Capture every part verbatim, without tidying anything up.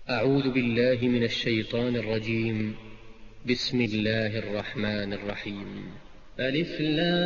أعوذ بالله من الشيطان الرجيم. بسم الله الرحمن الرحيم. ألف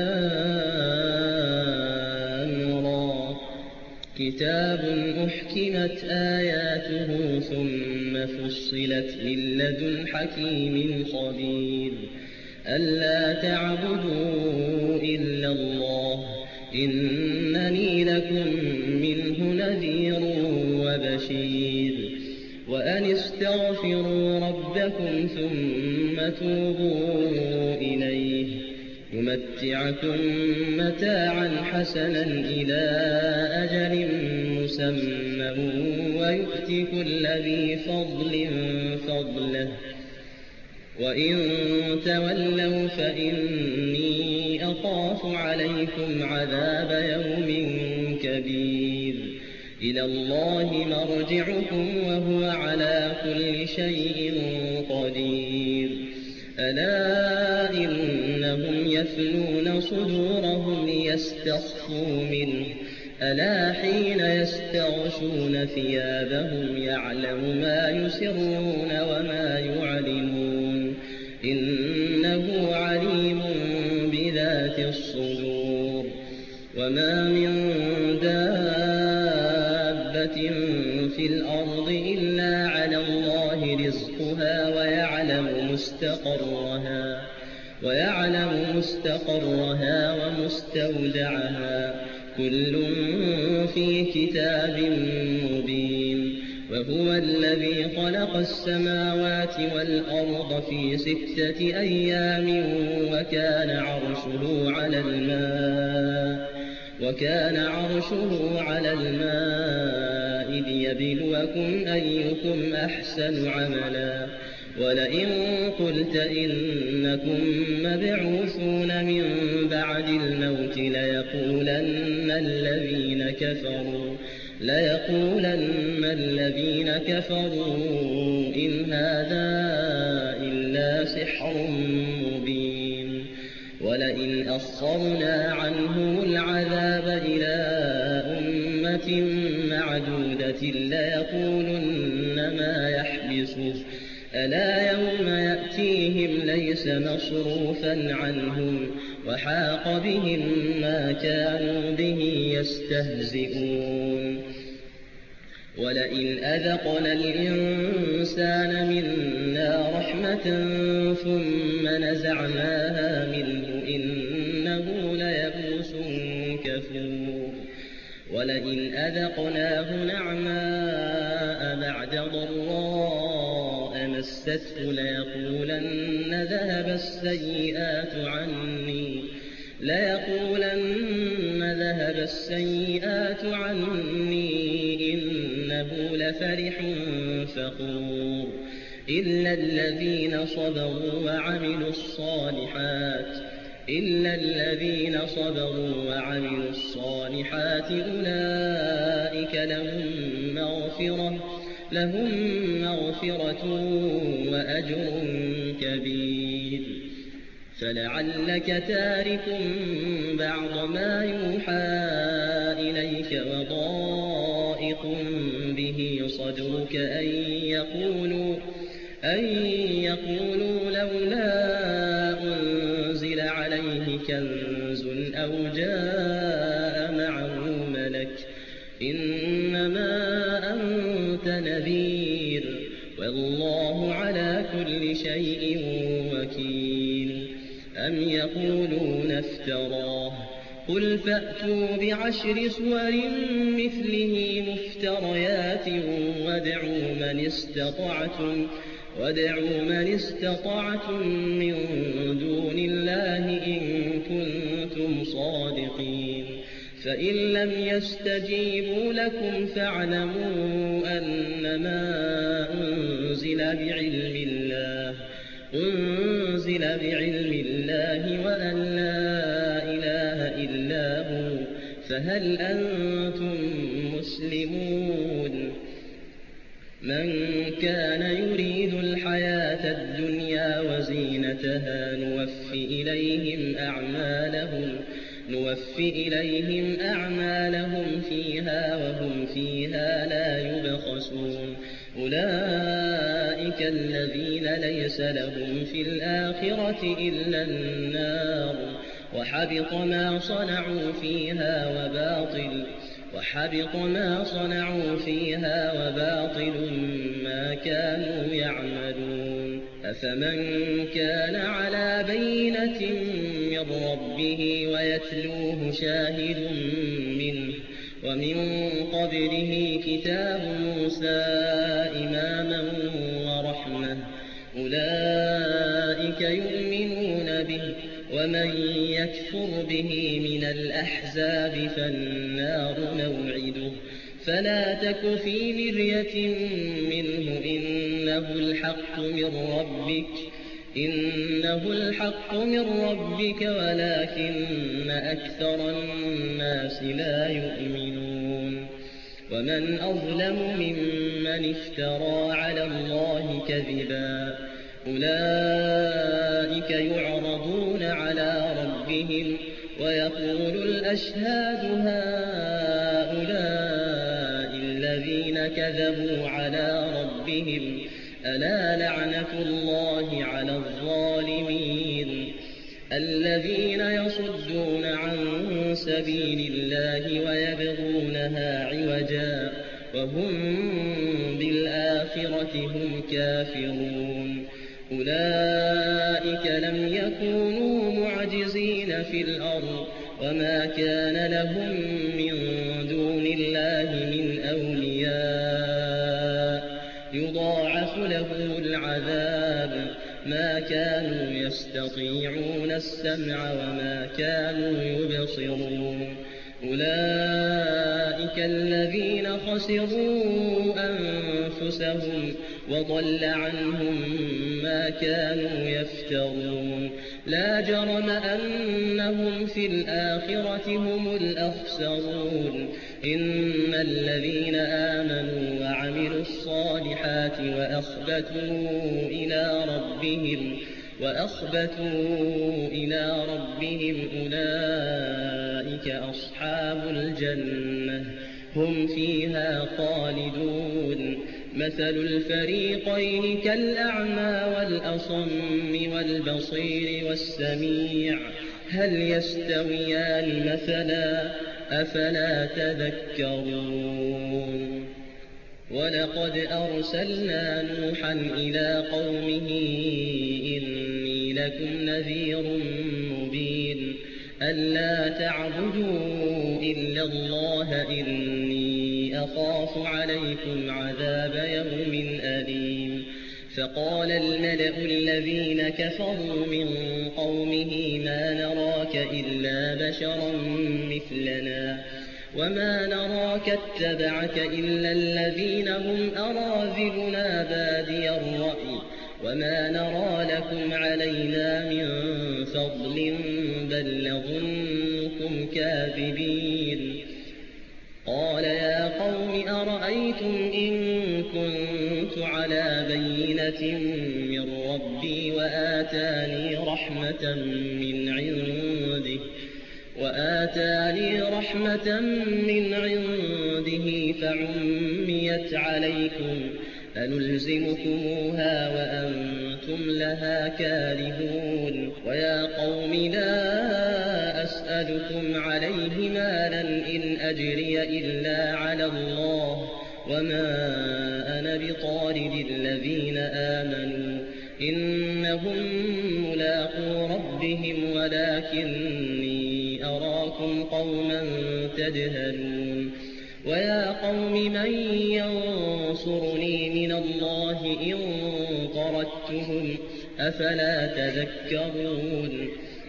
لام را كتاب أحكمت آياته ثم فصلت من لدن حكيم خبير ألا تعبدوا إلا الله إنني لكم منه نذير وبشير وأن استغفروا ربكم ثم توبوا إليه يمتعكم متاعا حسنا إلى أجل مسمى ويؤت كل ذي فضل فضله وإن تولوا فإني أخاف عليكم عذاب يوم كبير إلى الله مرجعكم وهو على كل شيء قدير ألا إنهم يثنون صدورهم ليستخفوا منه ألا حين يستغشون ثيابهم يعلم ما يسرون وما يعلنون إنه عليم بذات الصدور وما من دابة في الأرض إلا على الله رزقها ويعلم مستقرها ويعلم مستقرها ومستودعها كل في كتاب مبين وهو الذي خلق السماوات والأرض في ستة أيام وكان عرشه على الماء وكان عرشه على الماء ليبلوكم أيكم أحسن عملا ولئن قلت إنكم مبعوثون من بعد الموت ليقولن الذين كفروا ليقولن الذين كفروا إن هذا إلا سحر مبين ولئن أخرنا عنهم العذاب إلى أمة معدودة ليقولن ما يحبسه ألا يوم يأتيهم ليس مصروفا عنهم وحاق بهم ما كانوا به يستهزئون ولئن أذقنا الإنسان منا رحمة ثم نزعناها منه إنه ليئوس كفور ولئن أذقناه نعماء بعد ضراء مسته ليقولن ذهب السيئات عني ليقولن ذهب السيئات عني إنه لفرح فخور إلا الذين صبروا وعملوا الصالحات إلا الذين صبروا وعملوا الصالحات أولئك لهم مغفرة لهم مغفرة وأجر كبير فلعلك تارك بعض ما يوحى إليك وضائق به صدرك أن يقولوا أن يقولوا لولا أنزل عليه كنز أو جاء معه ملك إنما أنت نذير والله على كل شيء وكيل أم يقولون افتراه قل فأتوا بعشر سور مثله مفتريات وادعوا من استطعتم وادعوا من استطعتم من دون الله إن كنتم صادقين فإن لم يستجيبوا لكم فاعلموا أنما أنزل بعلم الله أنزل بعلم الله وأن لا إله إلا هو فهل أنتم مسلمون من كان يريد الحياة الدنيا وزينتها نوفي إليهم أعمالهم نوفي إليهم أعمالهم فيها وهم فيها لا يبخسون أولئك الذين ليس لهم في الآخرة إلا النار وحبط ما صنعوا فيها وباطل وحبط ما صنعوا فيها وباطل ما كانوا يعملون أفمن كان على بينة من ربه ويتلوه شاهد منه ومن قبله كتاب موسى إماما ورحمة أولئك يؤمنون به ومن يكفر به من الأحزاب فالنار موعده فلا تك في مرية منه إنه الحق من ربك إنه الحق من ربك ولكن أكثر الناس لا يؤمنون ومن أظلم ممن افترى على الله كذبا أولئك يعرضون على ربهم ويقول الأشهاد هؤلاء الذين كذبوا على ربهم ألا لعنة الله على الظالمين الذين يصدون عن سبيل الله ويبغونها عوجا وهم بالآخرة هم كافرون أولئك لم يكونوا معجزين في الأرض وما كان لهم من دون الله من أولياء يضاعف لهم العذاب ما كانوا يستطيعون السمع وما كانوا يبصرون أولئك الذين خسروا أنفسهم وضل عنهم ما كانوا يفترون لا جرم أنهم في الآخرة هم الأخسرون إن الذين آمنوا وعملوا الصالحات وأخبتوا إلى ربهم وأخبتوا إلى ربهم أولئك أصحاب الجنة هم فيها خالدون مثل الفريقين كالأعمى والأصم والبصير والسميع هل يستويان مثلا أفلا تذكرون ولقد أرسلنا نوحا إلى قومه إني لكم نذير مبين ألا تعبدوا إلا الله إني أخاف عليكم عذاب يوم أليم فقال الملأ الذين كفروا من قومه ما نراك إلا بشرا مثلنا وما نراك اتبعك إلا الذين هم أراذلنا بادي الرأي وما نرى لكم علينا من فضل بل نظنكم كاذبين قال يا قوم أرأيتم إن كنت على بينة من ربي وآتاني رحمة من عنده وآتاني رحمة من عنده فعميت عليكم أنلزمكموها وأنتم لها كارهون ويا قوم لا أسألكم عليه مالا إن أجري إلا على الله وما أنا بطارد الذين آمنوا إنهم ملاقو ربهم ولكني أراكم قوما تجهلون ويا قوم من ينصرني من الله إن طردتهم أفلا تذكرون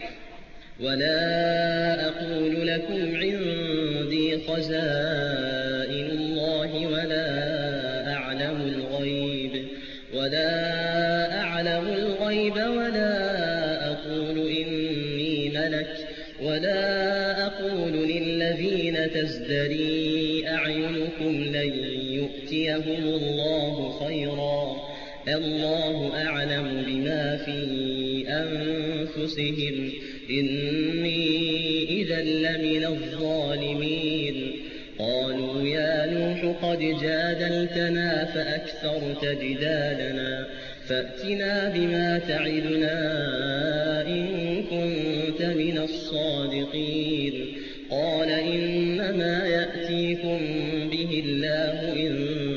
ولا أقول لكم عندي خزائن الله ولا أعلم الغيب ولا أعلم الغيب ولا أقول إني ملك ولا أقول للذين تزدري أعينكم لن يؤتيهم الله خيرا الله أعلم بما في أنفسهم إني إذا لمن الظالمين قالوا يا نوح قد جادلتنا فأكثرت جدالنا فأتنا بما تعدنا إن كنت من الصادقين. قال إنما يأتيكم به الله إن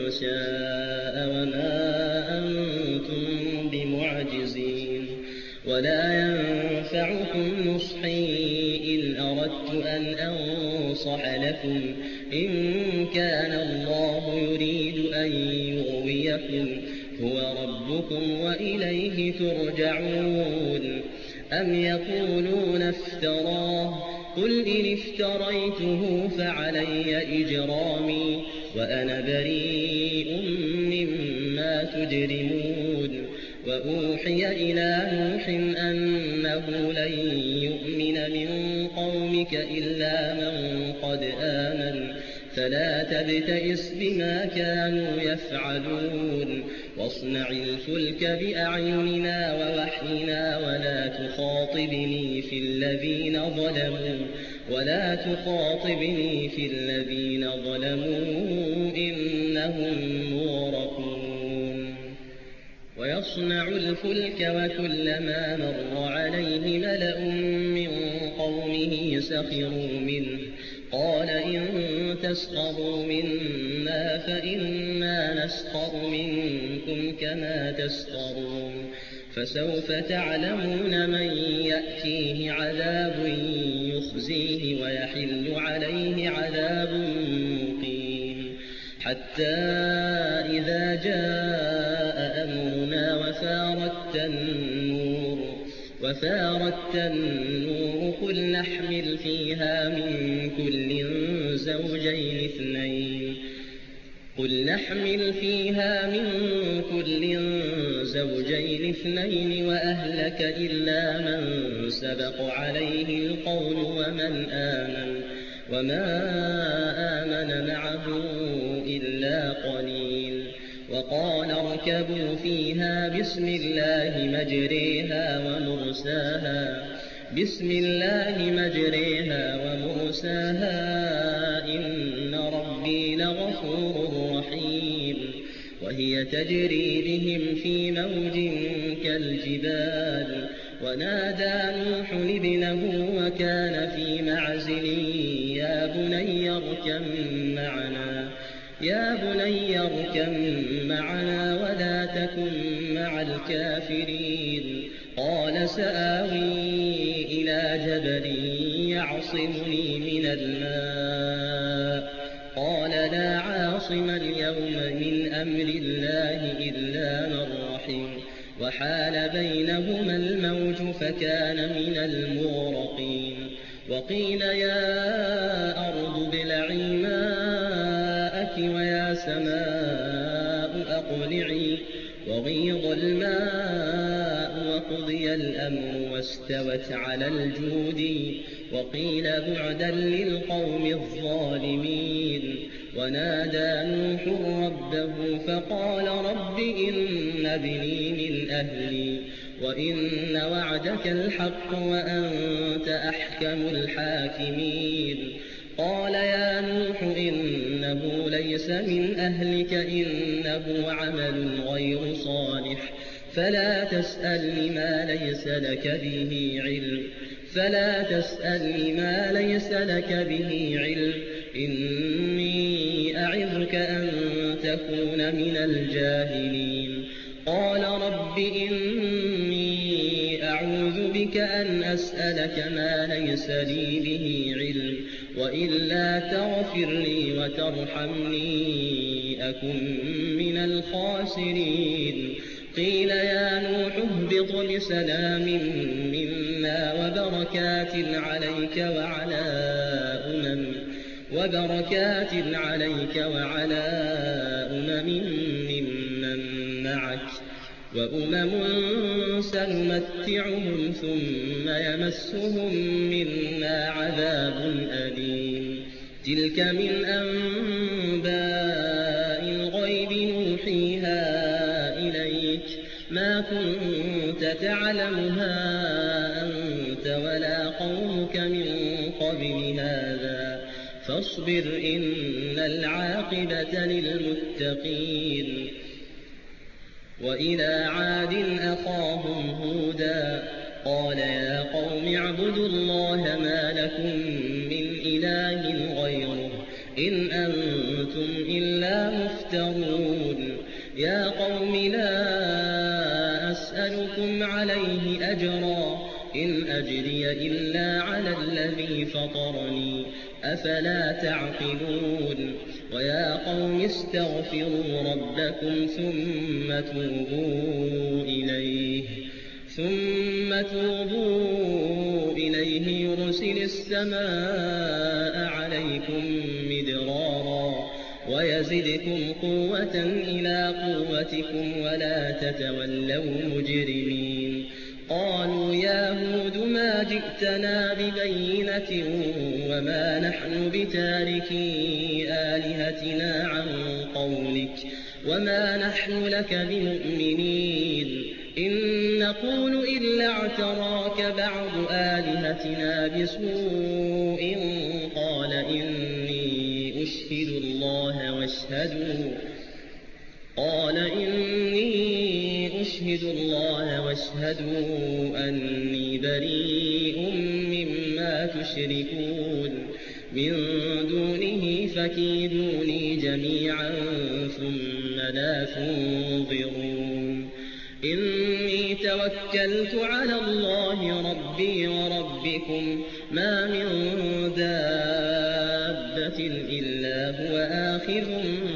شاء وما أنتم بمعجزين. ولا ينفعكم نصحي إن أردت أن أنصح لكم إن كان الله يريد أن يغويكم هو ربكم وإليه ترجعون. أم يقولون افتراه قل إن افتريته فعلي إجرامي وأنا بريء مما تجرمون. وأوحي إلى نوح أنه لن يؤمن من قومك إلا من قد آمن فلا تبتئس بما كانوا يفعلون. واصنع الفلك بأعيننا ووحينا ولا تخاطبني في الذين ظلموا ولا تخاطبني في الذين ظلموا إنهم مغرقون. ويصنع الفلك وكلما مر عليه ملأ من قومه سخروا منه قال إن تسخروا منا فإنا نسخر منكم كما تسخرون. فسوف تعلمون من يأتيه عذاب يخزيه ويحل عليه عذاب مقيم. حتى إذا جاء أمرنا وفارت النور وفارت النور قل نحمل فيها من كل زوجين اثنين قل نحمل فيها من كل زوجين اثنين وأهلك إلا من سبق عليه القول ومن آمن وما آمن معه إلا قليل. وقال اركبوا فيها بسم الله مجريها ومرساها بسم الله مجريها ومرساها إن ربي لغفور رحيم. وهي تجري بهم في موج كالجبال. ونادى نوح ابنه وكان في معزل يا بني اركب معنا يا بني اركب معنا ولا تكن مع الكافرين. قال سآوي إلى جبل يعصمني من الماء قال لا عاصم اليوم من أمر الله إلا من رحم. وحال بينهما الموج فكان من المغرقين. وقيل يا أرض ابلعي ماءك ويا سماء أقلعي وغيض الماء وقضي الأمر واستوت على الجود. وقيل بعدا للقوم الظالمين. ونادى نوح ربه فقال رب إن ابني من أهلي وإن وعدك الحق وأنت أحكم الحاكمين. قال يا نوح إنه ليس من أهلك إنه عمل غير صالح فلا تسأل ما ليس لك به علم فلا تسأل ما ليس لك به علم إني أعظك أن تكون من الجاهلين. قال رب إني أعوذ بك أن أسألك ما ليس لي به علم وإلا تغفر لي وترحمني أكن من الخاسرين. قيل يا نوح اهبط بسلام منا وبركات عليك وعلى أمم وبركات عليك وعلى أمم ممن معك وأمم سنمتعهم ثم يمسهم منا عذاب أليم. تلك من أنباء الغيب نوحيها إليك ما كنت تعلمها أنت ولا قومك من قبل هذا فاصبر إن العاقبة للمتقين. وإلى عاد أخاهم هودا قال يا قوم اعبدوا الله ما لكم من إله غيره إن أنتم إلا مفترون. يا قوم لا أسألكم عليه أجرا إن أجري إلا على الذي فطرني أفلا تعقلون. ويا قوم استغفروا ربكم ثم توبوا إليه ثم توبوا إليه يرسل السماء عليكم مدرارا ويزدكم قوة إلى قوتكم ولا تتولوا مجرمين. قالوا يا هود ما جئتنا ببينة وما نحن بتاركي آلهتنا عن قولك وما نحن لك بمؤمنين إن نقول إلا اعتراك بعض آلهتنا بسوء قال إني أشهد الله واشهدوا قال إني أشهد الله واشهدوا أني بريء مما تشركون من دونه فكيدوني جميعا ثم لا تنظرون. إني توكلت على الله ربي وربكم ما من دابة إلا هو آخذ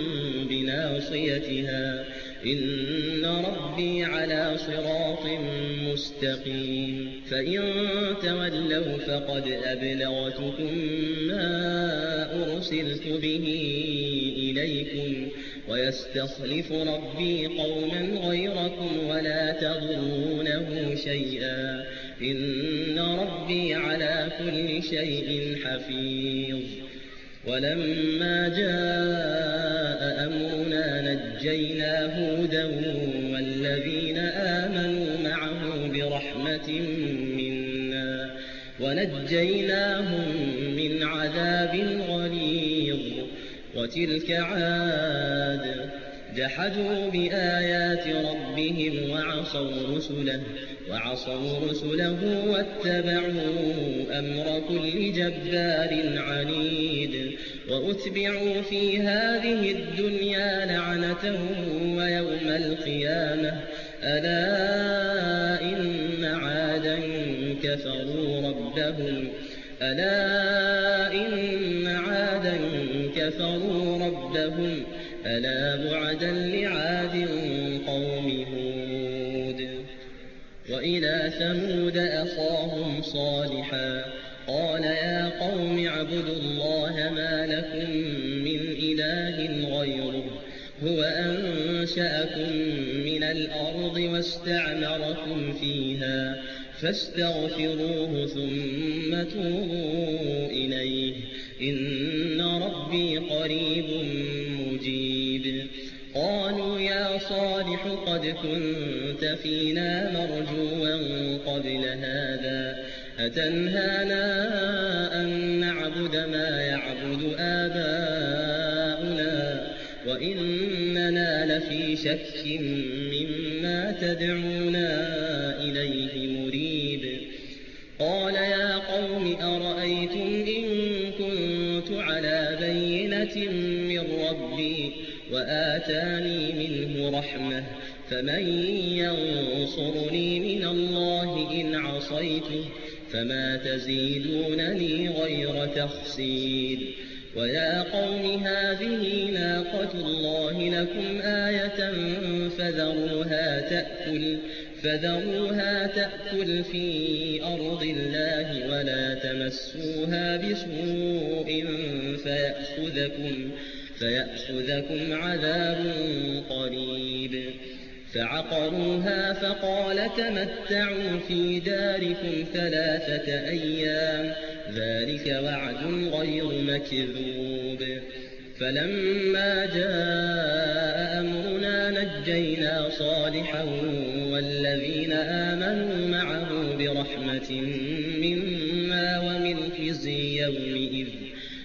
بناصيتها إن ربي على صراط مستقيم. فإن تولوا فقد أبلغتكم ما أرسلت به إليكم ويستخلف ربي قوما غيركم ولا تضرونه شيئا إن ربي على كل شيء حفيظ. ولما جاء أمرنا نجينا هودا والذين آمنوا معه برحمة منا ونجيناهم من عذاب غليظ. وتلك عاد جحدوا بآيات ربهم وعصوا رسله وعصوا رسله واتبعوا أمر كل جبار عنيد. وأتبعوا في هذه الدنيا لعنة ويوم القيامة ألا إن عادا كفروا ربهم ألا إن عادا كفروا ربهم ألا بعدا لعاد قوم هود. وإلى ثمود أخاهم صالحا قال يا قوم اعبدوا الله ما لكم من إله غيره هو أنشأكم من الأرض واستعمركم فيها فاستغفروه ثم توبوا إليه إن ربي قريب مجيب. قالوا يا صالح قد كنت فينا مرجوا قبل هذا أتنهانا أن نعبد ما يعبد آباؤنا وإننا لفي شك مما تدعونا إليه مريب. قال يا قوم أرأيتم إن كنت على بينة من ربي وآتاني منه رحمة فمن ينصرني من الله إن عصيته فما تزيدونني غير تخسير. ويا قوم هذه ناقة الله لكم آية فذروها تأكل فذروها تأكل في أرض الله ولا تمسوها بسوء فيأخذكم, فيأخذكم عذاب قريب. فعقروها فقال تمتعوا في داركم ثلاثة أيام ذلك وعد غير مكذوب. فلما جاء أمرنا نجينا صالحا والذين آمنوا معه برحمة منا ومن خزي يومئذ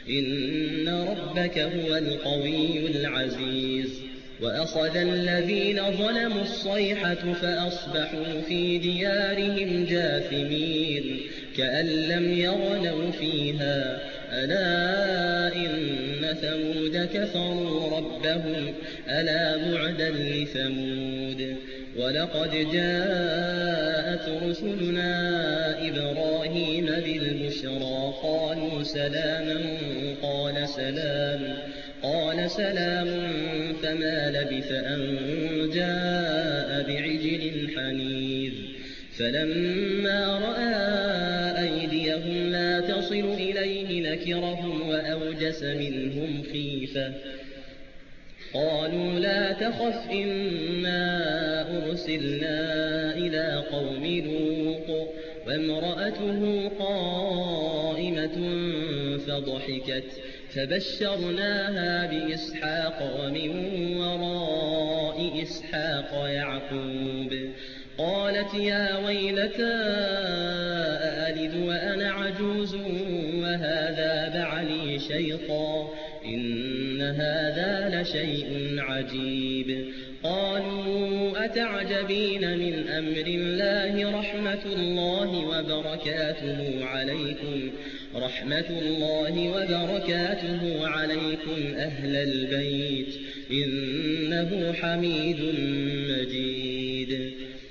إن ربك هو القوي العزيز وأخذ الذين ظلموا الصيحة فأصبحوا في ديارهم جاثمين كأن لم يغنوا فيها ألا إن ثمود كفروا ربهم ألا بعدا لثمود ولقد جاءت رسلنا إبراهيم بالبشرى قالوا سلاما قال سلام قال سلام فما لبث أن جاء بعجل حنيذ فلما رأى أيديهم لا تصل إليه نكرهم وأوجس منهم خيفة قالوا لا تخف إنا أرسلنا إلى قوم لوط وامرأته قائمة فضحكت فبشرناها بإسحاق ومن وراء إسحاق يعقوب قالت يا ويلتى أألد وأنا عجوز وهذا بعلي شيطا إن هذا لشيء عجيب قالوا أتعجبين من أمر الله رحمة الله وبركاته عليكم رحمة الله وبركاته عليكم أهل البيت إنه حميد مجيد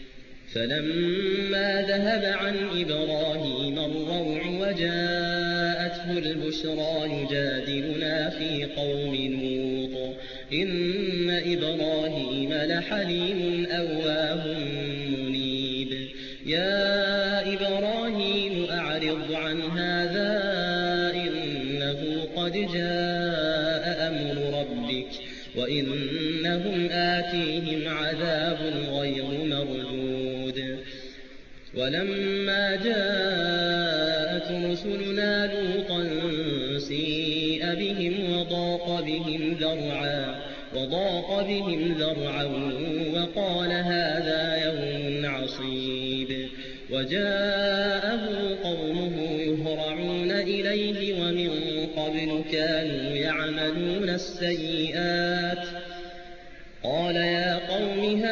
فلما ذهب عن إبراهيم الروع وجاءته البشرى يجادلنا في قوم لوط إن إبراهيم لحليم أواه منيب يا إبراهيم أعرض عن هذا إنه قد جاء أمر ربك وإنهم آتيهم عذاب غير مردود ولما جاءت رسلنا لوطا سيء بهم وضاق بهم ذرعا وضاق بهم ذرعا وقال هذا يوم عصيب وجاءه قومه يهرعون إليه ومن قبل كانوا يعملون السيئات قال يا قوم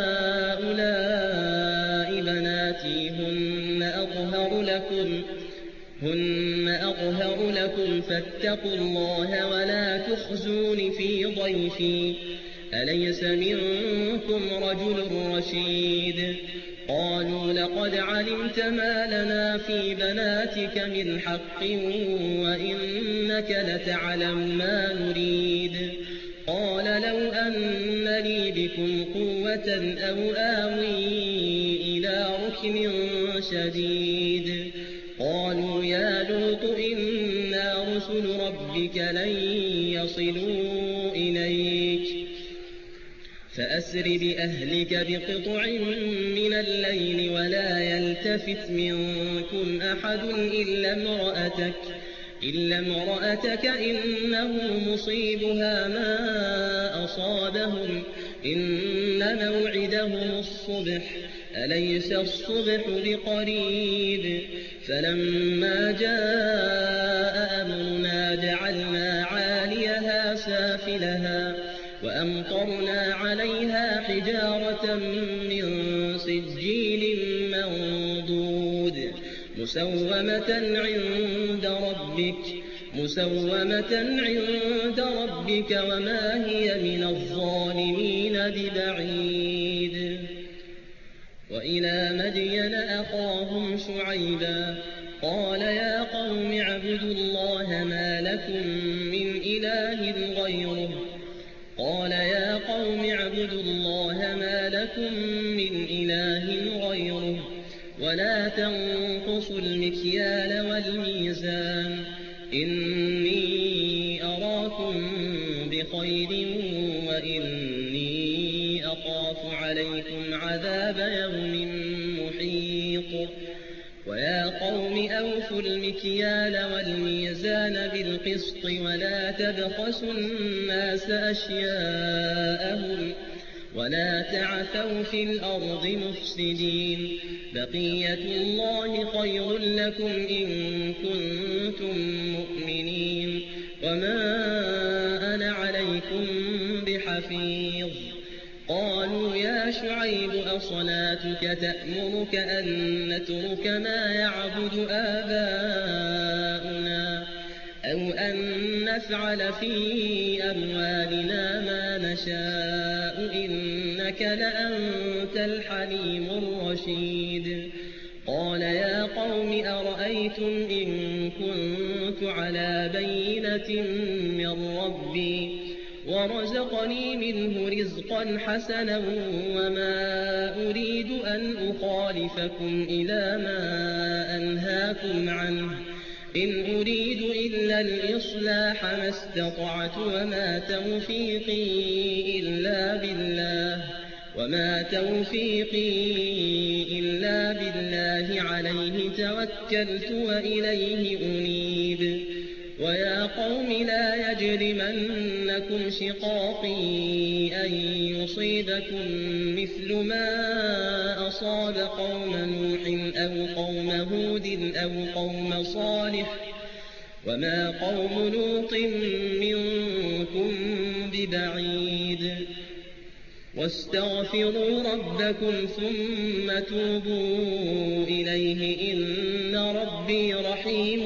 هؤلاء بناتي هن أطهر لكم هن أطهر لكم فاتقوا الله ولا تخزون في ضيفي أليس منكم رجل رشيد قالوا لقد علمت ما لنا في بناتك من حق وإنك لتعلم ما نريد قال لو أن لي بكم قوة أو آوي إلى ركن شديد قالوا يا لوط إنا رسل ربك لن يصلوا إليك فأسر بأهلك بقطع من الليل ولا يلتفت منكم أحد إلا امرأتك إلا امرأتك إنه مصيبها ما أصابهم إن موعدهم الصبح أليس الصبح بقريب فلما جاء أمرنا جعلنا عاليها سافلها وأمطرنا عليها حجارة من سجيل منضود مسومة عند ربك مسومة عند ربك وما هي من الظالمين ببعيد وإلى مدين أخاهم شعيبا قال يا قوم اعبدوا الله ما لكم من إله غيره قال يا قوم اعبدوا الله ما لكم من إله غيره ولا تنقصوا المكيال والميزان إني أراكم بخير وإني أخاف عليكم عذاب يوم محيط ويا قوم أوفوا المكيال والميزان بالقسط ولا تبخسوا الناس أشياءهم ولا تعثوا في الأرض مفسدين بقية الله خير لكم إن كنتم مؤمنين وما أنا عليكم بحفيظ. قالوا يا شعيب أصلاتك تأمرك أن نترك ما يعبد آباؤنا أو أن نفعل في أموالنا ما نشاء إنك لأنت الحليم الرشيد. قال يا قوم أرأيتم إن كنت على بينة من ربي ورزقني منه رزقا حسنا وما أريد أن أخالفكم إلى ما أنهاكم عنه إن أريد إلا الإصلاح ما استطعت وما توفيقي إلا بالله وما توفيقي إلا بالله عليه توكلت وإليه أنيب. ويا قوم لا يجرمنكم شقاقي أن يصيبكم مثل ما أصاب قوم نوح أو قوم هود أو قوم صالح وما قوم لوط منكم ببعيد. واستغفروا ربكم ثم توبوا إليه إن ربي رحيم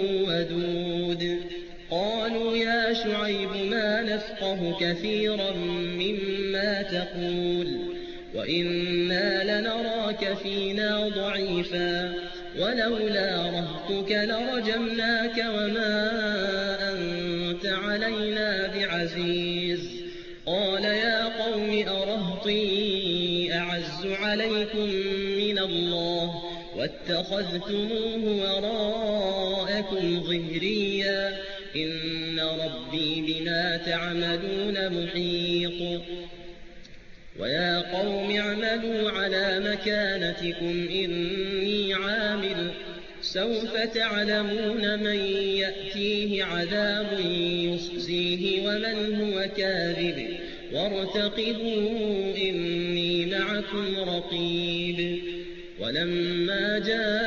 ودود. قالوا يا شعيب ما نفقه كثيرا مما تقول وإنا لنراك فينا ضعيفا ولولا رهطك لرجمناك وما أنت علينا بعزيز. قال يا قوم أرهطي أعز عليكم من الله واتخذتموه وراءكم ظهريا إن ربي بما تعملون محيط. ويا قوم اعملوا على مكانتكم إني عامل سوف تعلمون من يأتيه عذاب يخزيه ومن هو كاذب وارتقبوا إني معكم رقيب. ولما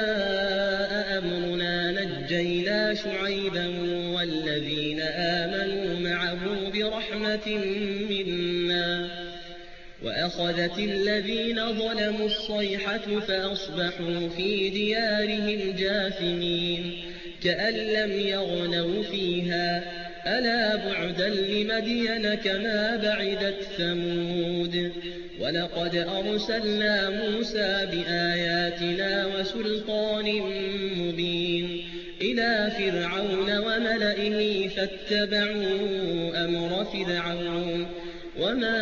جاء أمرنا نجينا شعيبا والذين آمنوا معه برحمة منا وأخذت الذين ظلموا الصيحة فأصبحوا في ديارهم جاثمين كأن لم يغنوا فيها ألا بعدا لمدين كما بعدت ثمود. ولقد أرسلنا موسى بآياتنا وسلطان مبين إلى فرعون وملئه فاتبعوا أمر فرعون وما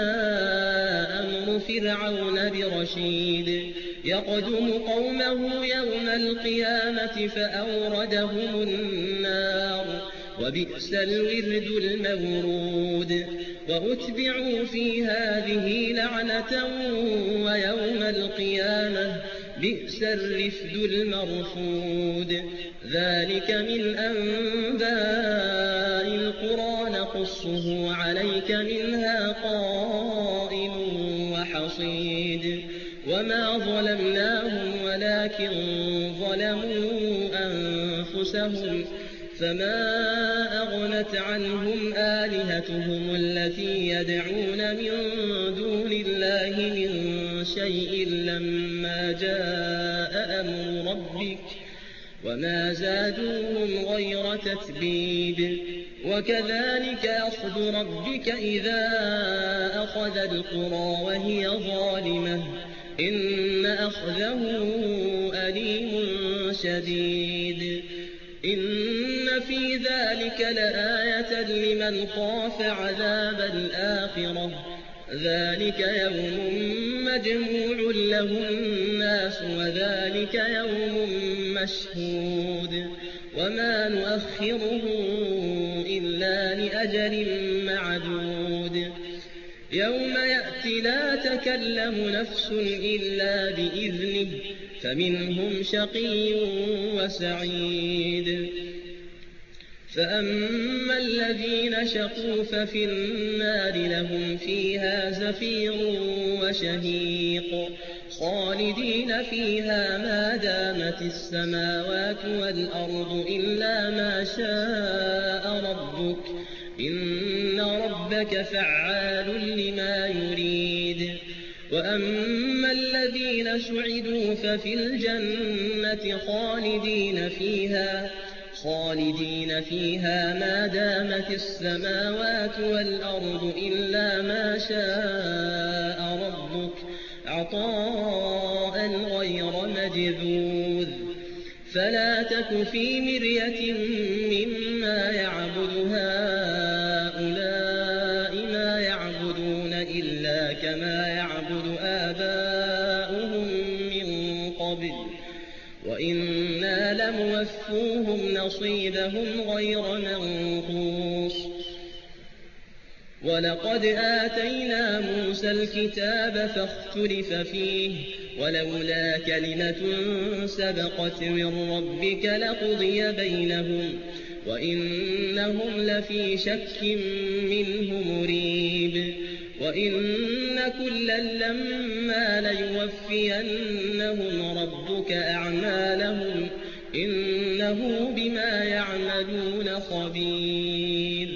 أمر فرعون برشيد. يقدم قومه يوم القيامة فأوردهم النار وبئس الورد المورود. وأتبعوا في هذه لعنة ويوم القيامة بئس الرفد المرفود. ذلك من أنباء القرى نقصه عليك منها قائم وحصيد. وما ظلمناهم ولكن ظلموا أنفسهم فما أغنت عنهم آلهتهم التي يدعون من دون الله من شيء لما جاء أمر ربك وما زادوهم غير تتبيب. وكذلك أخذ ربك إذا أخذ القرى وهي ظالمة إن أخذه أليم شديد. إن في ذلك لآية لمن خاف عذاب الآخرة ذلك يوم مجموع له الناس وذلك يوم مشهود. وما نؤخره إلا لأجل معدود. يوم يأتي لا تكلم نفس إلا بإذنه فمنهم شقي وسعيد. فأما الذين شقوا ففي النار لهم فيها زفير وشهيق خالدين فيها ما دامت السماوات والأرض إلا ما شاء ربك إن ربك فعال لما يريد وأما الذين سعدوا ففي الجنة خالدين فيها خالدين فيها ما دامت السماوات والأرض إلا ما شاء ربك عطاء غير مجذوذ فلا تك في مرية مما يعبد هؤلاء ما يعبدون إلا كما يعبد آباؤهم من قبل وإنا لموفوهم نصيبهم غير منقوص ولقد آتينا موسى الكتاب فاختلف فيه ولولا كلمة سبقت من ربك لقضي بينهم وإنهم لفي شك منه مريب وإن كلا لما ليوفينهم ربك أعمالهم إنه بما يعملون خبير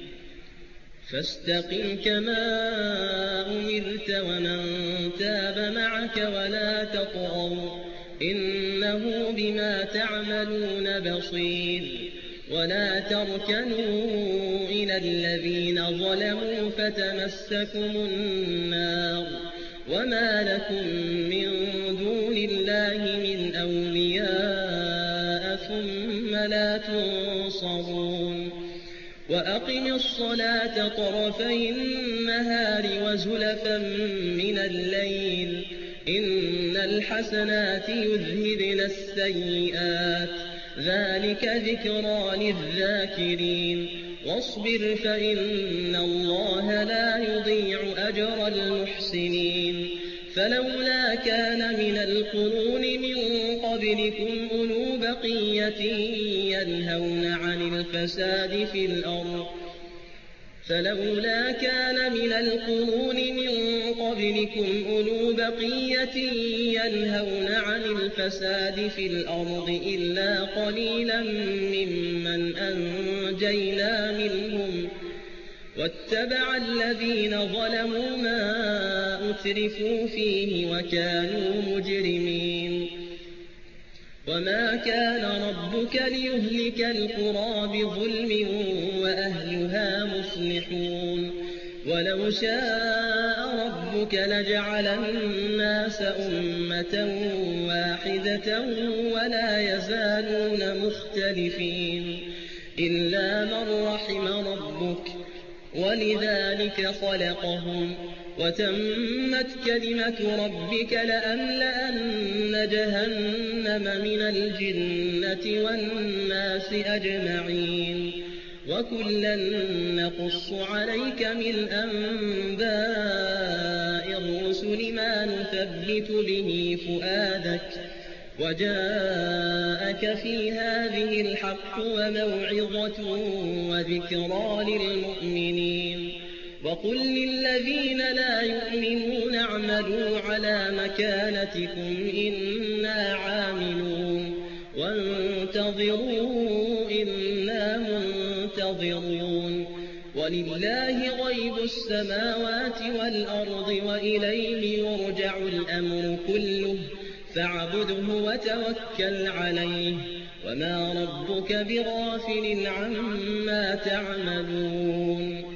فاستقم كما أمرت ومن تاب معك ولا تطغوا إنه بما تعملون بصير ولا تركنوا إلى الذين ظلموا فتمسكم النار وما لكم من دون الله من أولياء ثم لا تنصرون وأقم الصلاة طرفي النهار وزلفا من الليل إن الحسنات يذهبن السيئات ذلك ذكرى للذاكرين واصبر فإن الله لا يضيع أجر المحسنين فلولا كان من القرون من قبلكم أولو بقية ينهون عن الفساد في الأرض فلولا كان من القرون من قبلكم أولو بقية ينهون عن الفساد في الأرض إلا قليلا ممن أنجينا منهم واتبع الذين ظلموا ما أترفوا فيه وكانوا مجرمين وما كان ربك ليهلك القرى بظلم وأهلها مصلحون ولو شاء ربك لجعل الناس أمة واحدة ولا يزالون مختلفين إلا من رحم ربك ولذلك خلقهم وتمت كلمة ربك لأملأن جهنم من الجنة والناس أجمعين وكلا نقص عليك من أنباء الرسل ما نثبت به فؤادك وجاءك في هذه الحق وموعظة وذكرى للمؤمنين وقل للذين لا يؤمنون اعملوا على مكانتكم إنا عاملون وانتظروا إنا منتظرون ولله غيب السماوات والأرض وإليه يرجع الأمر كله فاعبده وتوكل عليه وما ربك بغافل عما تعملون